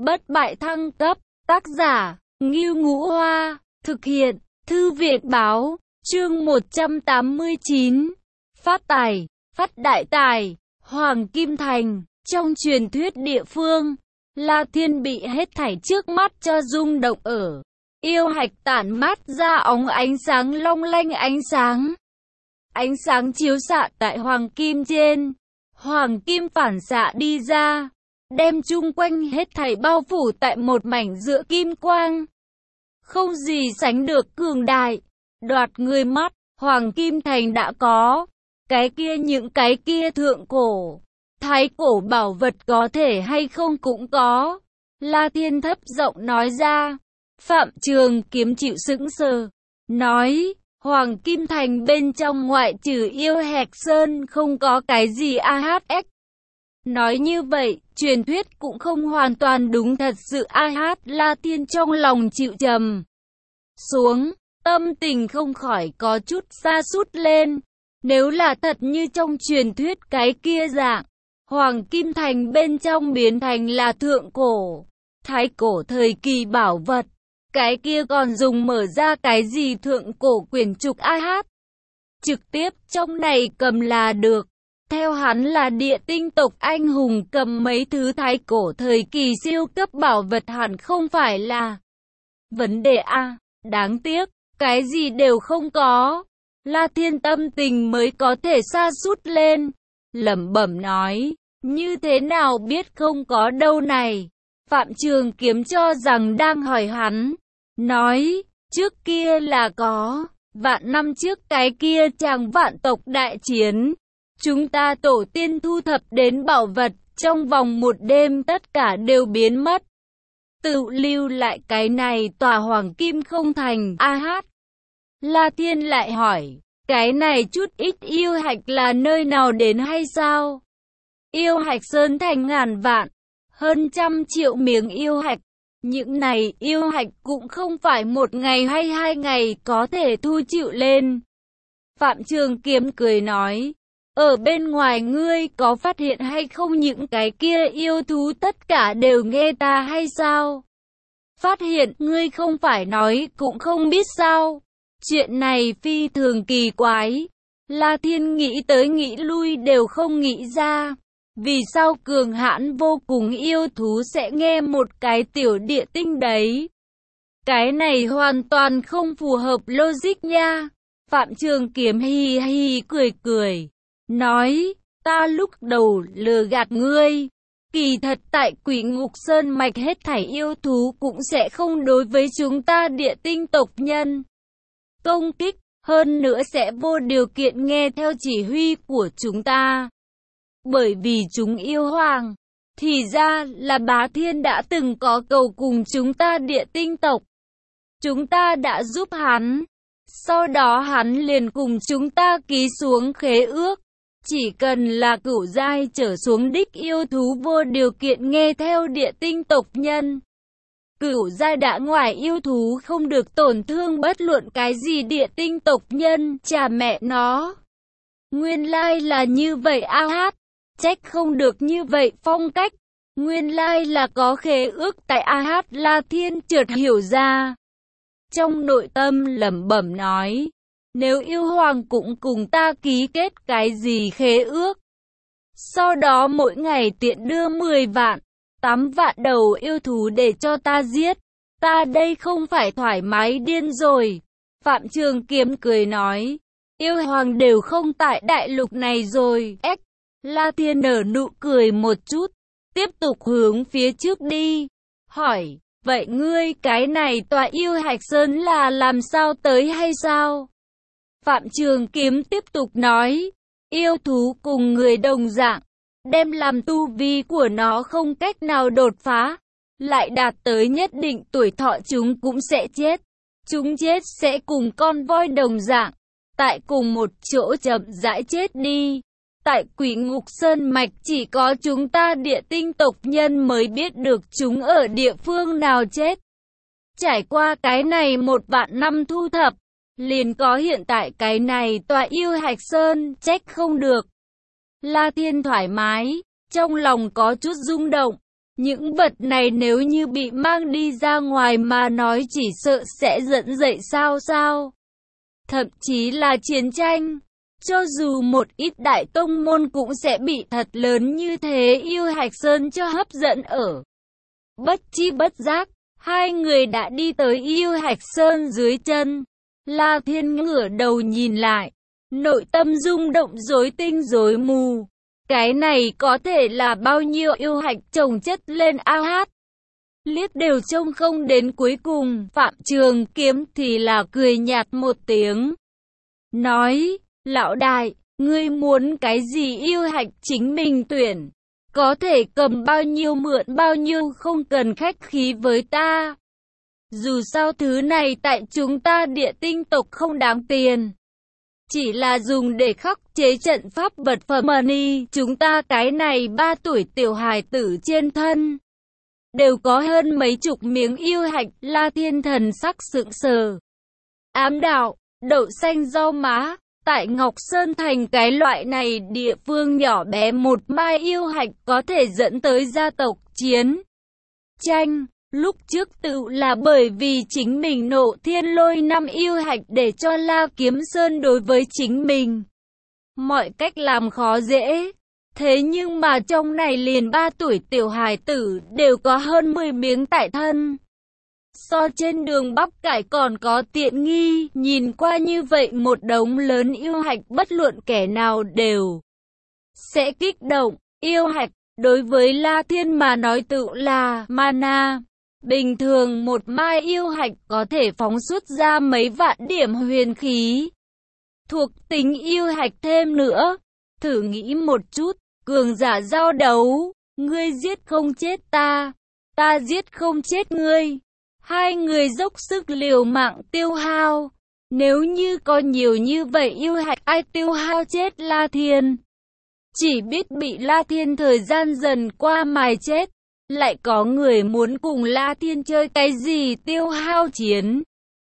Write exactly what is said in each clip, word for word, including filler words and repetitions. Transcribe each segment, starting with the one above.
bất bại thăng cấp, tác giả, Ngưu Ngũ Hoa, thực hiện, Thư viện Báo, chương một trăm tám mươi chín, phát tài, phát đại tài, Hoàng Kim Thành, trong truyền thuyết địa phương, La Thiên bị hết thảy trước mắt cho rung động ở. Yêu hạch tản mát ra óng ánh sáng long lanh ánh sáng. Ánh sáng chiếu xạ tại hoàng kim trên. Hoàng kim phản xạ đi ra, đem chung quanh hết thảy bao phủ tại một mảnh giữa kim quang. Không gì sánh được cường đại, đoạt người mắt, Hoàng Kim Thành đã có. Cái kia những cái kia thượng cổ, thái cổ bảo vật có thể hay không cũng có. La Thiên thấp giọng nói ra. Phạm Trường Kiếm chịu sững sờ, nói, Hoàng Kim Thành bên trong ngoại trừ yêu hạch sơn không có cái gì a hát ích. Nói như vậy, truyền thuyết cũng không hoàn toàn đúng thật sự a hát. La Thiên trong lòng chịu trầm xuống, tâm tình không khỏi có chút sa sút lên. Nếu là thật như trong truyền thuyết cái kia dạng, Hoàng Kim Thành bên trong biến thành là thượng cổ, thái cổ thời kỳ bảo vật, cái kia còn dùng mở ra cái gì thượng cổ quyển trục a hát. Trực tiếp trong này cầm là được. Theo hắn là địa tinh tộc anh hùng, cầm mấy thứ thái cổ thời kỳ siêu cấp bảo vật hẳn không phải là vấn đề a. Đáng tiếc, cái gì đều không có. La Thiên tâm tình mới có thể sa sút lên, lẩm bẩm nói, như thế nào biết không có đâu này. Phạm Trường Kiếm cho rằng đang hỏi hắn, nói, trước kia là có, vạn năm trước cái kia chàng vạn tộc đại chiến, chúng ta tổ tiên thu thập đến bảo vật, trong vòng một đêm tất cả đều biến mất. Tự lưu lại cái này tòa Hoàng Kim không thành a hát. La Thiên lại hỏi, cái này chút ít yêu hạch là nơi nào đến hay sao? Yêu hạch sơn thành ngàn vạn, hơn trăm triệu miếng yêu hạch. Những này yêu hạch cũng không phải một ngày hay hai ngày có thể thu chịu lên. Phạm Trường Kiếm cười nói, ở bên ngoài ngươi có phát hiện hay không những cái kia yêu thú tất cả đều nghe ta hay sao? Phát hiện, ngươi không phải nói cũng không biết sao? Chuyện này phi thường kỳ quái. La Thiên nghĩ tới nghĩ lui đều không nghĩ ra. Vì sao cường hãn vô cùng yêu thú sẽ nghe một cái tiểu địa tinh đấy? Cái này hoàn toàn không phù hợp logic nha. Phạm Trường Kiếm hi hi cười cười, nói, ta lúc đầu lừa gạt ngươi. Kỳ thật tại Quỷ Ngục Sơn mạch hết thảy yêu thú cũng sẽ không đối với chúng ta địa tinh tộc nhân công kích, hơn nữa sẽ vô điều kiện nghe theo chỉ huy của chúng ta. Bởi vì chúng yêu hoàng, thì ra là Bá Thiên đã từng có cầu cùng chúng ta địa tinh tộc. Chúng ta đã giúp hắn, sau đó hắn liền cùng chúng ta ký xuống khế ước. Chỉ cần là cửu giai trở xuống đích yêu thú vô điều kiện nghe theo địa tinh tộc nhân. Cửu giai đã ngoài yêu thú không được tổn thương bất luận cái gì địa tinh tộc nhân, chà mẹ nó. Nguyên lai là như vậy a hát, trách không được như vậy phong cách. Nguyên lai là có khế ước tại a hát. La Thiên chợt hiểu ra. Trong nội tâm lẩm bẩm nói, nếu yêu hoàng cũng cùng ta ký kết cái gì khế ước, sau đó mỗi ngày tiện đưa mười vạn, tám vạn đầu yêu thú để cho ta giết, ta đây không phải thoải mái điên rồi. Phạm Trường Kiếm cười nói, yêu hoàng đều không tại đại lục này rồi. Ếch, La Thiên nở nụ cười một chút, tiếp tục hướng phía trước đi, hỏi, vậy ngươi cái này tòa yêu hạch sơn là làm sao tới hay sao? Phạm Trường Kiếm tiếp tục nói, yêu thú cùng người đồng dạng, đem làm tu vi của nó không cách nào đột phá, lại đạt tới nhất định tuổi thọ chúng cũng sẽ chết. Chúng chết sẽ cùng con voi đồng dạng, tại cùng một chỗ chậm rãi chết đi. Tại Quỷ Ngục Sơn mạch chỉ có chúng ta địa tinh tộc nhân mới biết được chúng ở địa phương nào chết. Trải qua cái này một vạn năm thu thập, liền có hiện tại cái này tòa yêu hạch sơn, trách không được. La Thiên thoải mái, trong lòng có chút rung động, Những vật này nếu như bị mang đi ra ngoài mà nói chỉ sợ sẽ dẫn dậy sao sao. Thậm chí là chiến tranh. Cho dù một ít đại tông môn cũng sẽ bị thật lớn như thế Yêu Hạch Sơn cho hấp dẫn ở. Bất chi bất giác, hai người đã đi tới Yêu Hạch Sơn dưới chân. La Thiên ngửa đầu nhìn lại, nội tâm rung động rối tinh rối mù. Cái này có thể là bao nhiêu yêu hạch chồng chất lên ao hát. Liếc đều trông không đến cuối cùng, Phạm Trường Kiếm thì là cười nhạt một tiếng. Nói, lão đại, ngươi muốn cái gì yêu hạch chính mình tuyển. Có thể cầm bao nhiêu mượn bao nhiêu, không cần khách khí với ta. Dù sao thứ này tại chúng ta Địa Tinh tộc không đáng tiền. Chỉ là dùng để khắc chế trận pháp vật phẩm money. Chúng ta cái này ba tuổi tiểu hài tử trên thân đều có hơn mấy chục miếng yêu hạch. La Thiên thần sắc sững sờ. Ám đạo, đậu xanh rau má. Tại Ngọc Sơn Thành cái loại này địa phương nhỏ bé, một mai yêu hạch có thể dẫn tới gia tộc chiến tranh. Lúc trước tự là bởi vì chính mình nộ thiên lôi năm yêu hạch để cho La Kiếm Sơn đối với chính mình mọi cách làm khó dễ. Thế nhưng mà trong này liền ba tuổi tiểu hài tử đều có hơn mười miếng tại thân. So trên đường bắp cải còn có tiện nghi, nhìn qua như vậy một đống lớn yêu hạch bất luận kẻ nào đều sẽ kích động. Yêu hạch, đối với La Thiên mà nói tự là mana. Bình thường một mai yêu hạch có thể phóng xuất ra mấy vạn điểm huyền khí. Thuộc tính yêu hạch thêm nữa. Thử nghĩ một chút, cường giả giao đấu, ngươi giết không chết ta, ta giết không chết ngươi. Hai người dốc sức liều mạng tiêu hao. Nếu như có nhiều như vậy yêu hạch, ai tiêu hao chết La Thiên? Chỉ biết bị La Thiên thời gian dần qua mài chết. Lại có người muốn cùng La Thiên chơi cái gì tiêu hao chiến.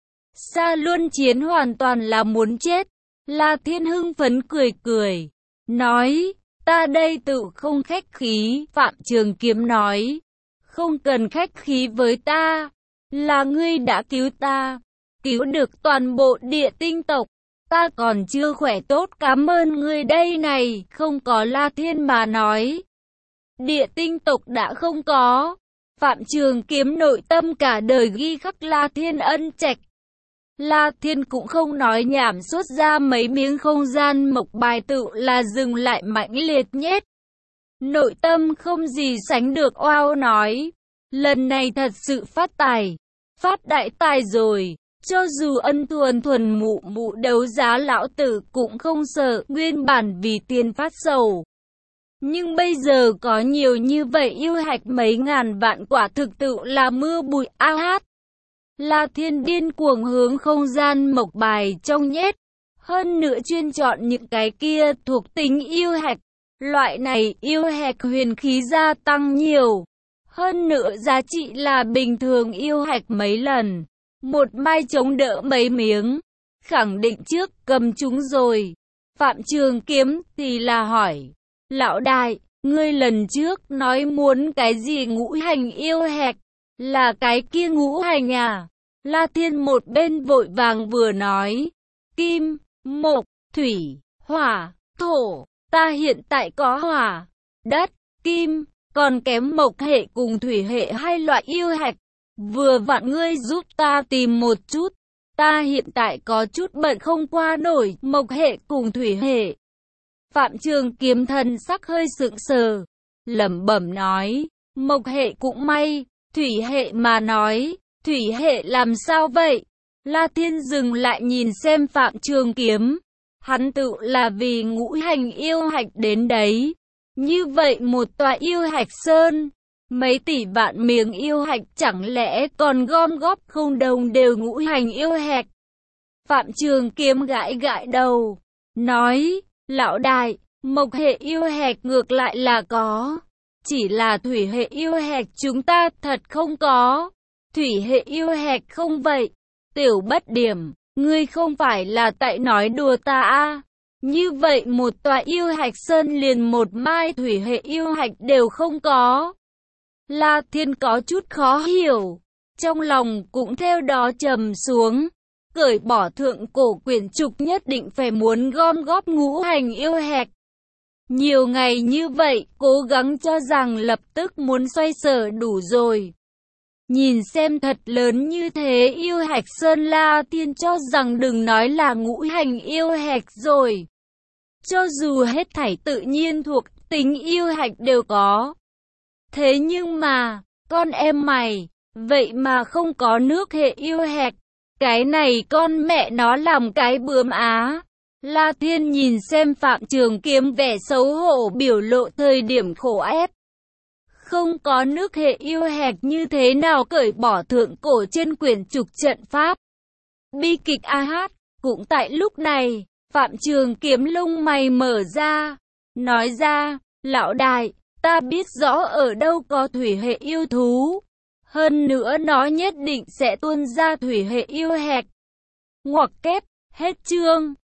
Xa luân chiến hoàn toàn là muốn chết. La Thiên hưng phấn cười cười. Nói, ta đây tự không khách khí. Phạm Trường Kiếm nói, không cần khách khí với ta. Là ngươi đã cứu ta. Cứu được toàn bộ Địa Tinh tộc. Ta còn chưa khỏe tốt cảm ơn ngươi đây này. Không có La Thiên mà nói, Địa Tinh tộc đã không có. Phạm Trường Kiếm nội tâm cả đời ghi khắc La Thiên ân trạch. La Thiên cũng không nói nhảm, xuất ra mấy miếng không gian mộc bài tự là dừng lại mãnh liệt nhét. Nội tâm không gì sánh được oao nói, lần này thật sự phát tài, phát đại tài rồi. Cho dù ân thuần thuần mụ mụ đấu giá lão tử cũng không sợ, nguyên bản vì tiền phát sầu. Nhưng bây giờ có nhiều như vậy yêu hạch mấy ngàn vạn, quả thực tự là mưa bụi ao hát. La Thiên điên cuồng hướng không gian mộc bài trong nhét. Hơn nữa chuyên chọn những cái kia thuộc tính yêu hạch. Loại này yêu hạch huyền khí gia tăng nhiều. Hơn nữa giá trị là bình thường yêu hạch mấy lần. Một mai chống đỡ mấy miếng. Khẳng định trước cầm chúng rồi. Phạm Trường Kiếm thì là hỏi, lão đại, ngươi lần trước nói muốn cái gì ngũ hành yêu hạch, là cái kia ngũ hành à? La Thiên một bên vội vàng vừa nói, kim, mộc, thủy, hỏa, thổ, ta hiện tại có hỏa, đất, kim, còn kém mộc hệ cùng thủy hệ hai loại yêu hạch. Vừa vặn ngươi giúp ta tìm một chút, ta hiện tại có chút bận không qua nổi mộc hệ cùng thủy hệ. Phạm Trường Kiếm thần sắc hơi sững sờ, lẩm bẩm nói, mộc hệ cũng may, thủy hệ mà nói, thủy hệ làm sao vậy? La Thiên dừng lại nhìn xem Phạm Trường Kiếm, hắn tự là vì ngũ hành yêu hạch đến đấy. Như vậy một tòa yêu hạch sơn, mấy tỷ vạn miếng yêu hạch chẳng lẽ còn gom góp không đồng đều ngũ hành yêu hạch? Phạm Trường Kiếm gãi gãi đầu, nói, lão đại, mộc hệ yêu hạch ngược lại là có, chỉ là thủy hệ yêu hạch chúng ta thật không có. Thủy hệ yêu hạch không vậy? Tiểu Bất Điểm, ngươi không phải là tại nói đùa ta à? Như vậy một tòa yêu hạch sơn liền một mai thủy hệ yêu hạch đều không có. La Thiên có chút khó hiểu, trong lòng cũng theo đó trầm xuống. Cởi bỏ thượng cổ quyển trục nhất định phải muốn gom góp ngũ hành yêu hạch. Nhiều ngày như vậy, cố gắng cho rằng lập tức muốn xoay sở đủ rồi. Nhìn xem thật lớn như thế yêu hạch sơn, La Thiên cho rằng đừng nói là ngũ hành yêu hạch rồi. Cho dù hết thảy tự nhiên thuộc tính yêu hạch đều có. Thế nhưng mà, con em mày, vậy mà không có nước hệ yêu hạch. Cái này con mẹ nó làm cái bướm á. La Thiên nhìn xem Phạm Trường Kiếm vẻ xấu hổ biểu lộ thời điểm khổ ép. Không có nước hệ yêu hạch như thế nào cởi bỏ thượng cổ trên quyển trục trận pháp. Bi kịch a hát, cũng tại lúc này, Phạm Trường Kiếm lông mày mở ra, nói ra, lão đại, ta biết rõ ở đâu có thủy hệ yêu thú. Hơn nữa nó nhất định sẽ tuôn ra thủy hệ yêu hạch. Ngoặc kép, hết chương.